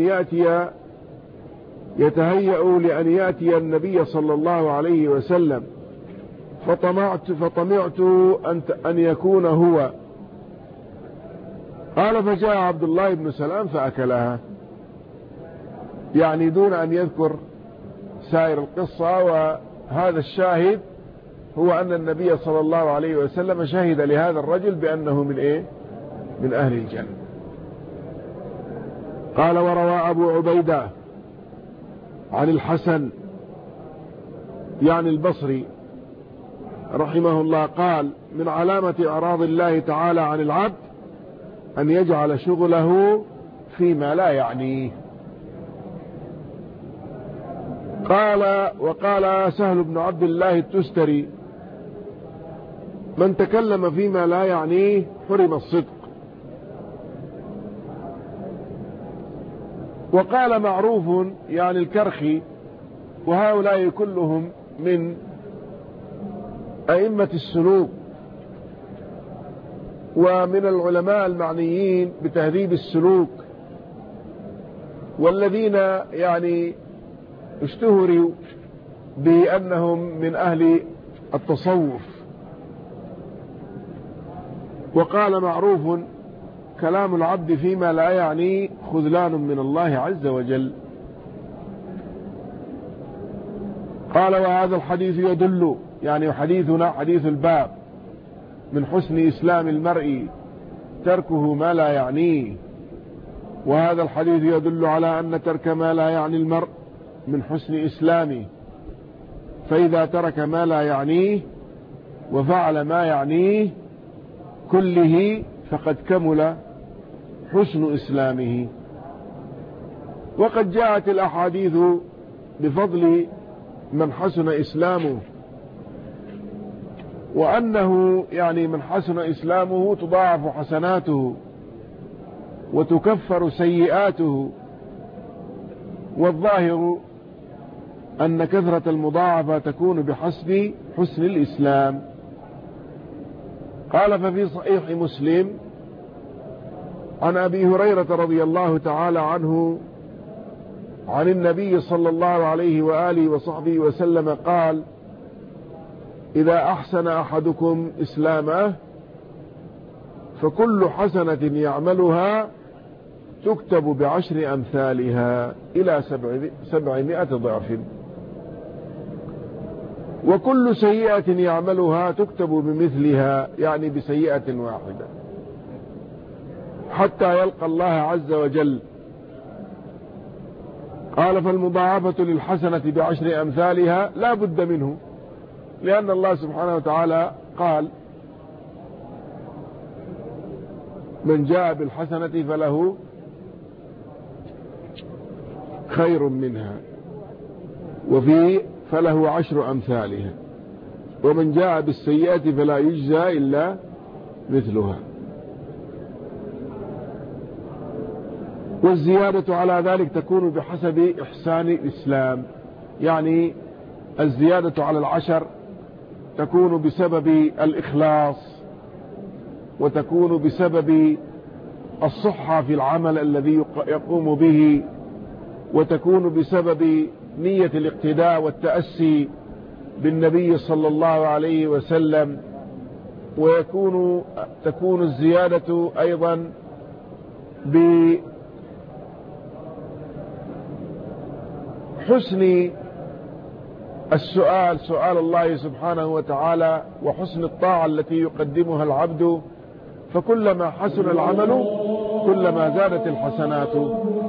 لأن يأتي النبي صلى الله عليه وسلم، فطمعت أن يكون هو. قال: فجاء عبد الله بن سلام فأكلها، يعني دون أن يذكر سائر القصة. وهذا الشاهد هو أن النبي صلى الله عليه وسلم شهد لهذا الرجل بأنه من أهل الجنة. قال: وروى أبو عبيدة عن الحسن يعني البصري رحمه الله قال: من علامة إعراض الله تعالى عن العبد أن يجعل شغله فيما لا يعنيه. وقال سهل بن عبد الله التستري: من تكلم فيما لا يعنيه حرم الصدق. وقال معروف يعني الكرخي، وهؤلاء كلهم من أئمة السلوك ومن العلماء المعنيين بتهذيب السلوك، والذين يعني اشتهروا بأنهم من أهل التصوف. وقال معروف: كلام العبد فيما لا يعني خذلان من الله عز وجل. قال: وهذا الحديث يدل، يعني حديثنا حديث الباب، من حسن إسلام المرء تركه ما لا يعنيه. وهذا الحديث يدل على أن ترك ما لا يعني المرء من حسن إسلامه، فإذا ترك ما لا يعنيه وفعل ما يعنيه كله فقد كمل حسن إسلامه. وقد جاءت الأحاديث بفضل من حسن إسلامه، وأنه يعني من حسن إسلامه تضاعف حسناته وتكفر سيئاته، والظاهر أن كثرة المضاعفة تكون بحسب حسن الإسلام. قال: ففي صحيح مسلم عن أبي هريرة رضي الله تعالى عنه عن النبي صلى الله عليه وآله وصحبه وسلم قال: إذا أحسن أحدكم إسلامه فكل حسنة يعملها تكتب ب10 أمثالها إلى 700 ضعف، وكل سيئة يعملها تكتب بمثلها، يعني بسيئة واحدة، حتى يلقى الله عز وجل. قال: فالمضاعفة للحسنة ب10 أمثالها لا بد منه، لأن الله سبحانه وتعالى قال: من جاء بالحسنة فله خير منها، وفي فله 10 أمثالها. ومن جاء بالسيئة فلا يجزى إلا مثلها. والزيادة على ذلك تكون بحسب إحسان الإسلام، يعني الزيادة على 10 تكون بسبب الإخلاص، وتكون بسبب الصحة في العمل الذي يقوم به، وتكون بسبب نية الاقتداء والتأسي بالنبي صلى الله عليه وسلم. تكون الزيادة أيضا بحسن سؤال الله سبحانه وتعالى، وحسن الطاعة التي يقدمها العبد، فكلما حسن العمل كلما زادت الحسنات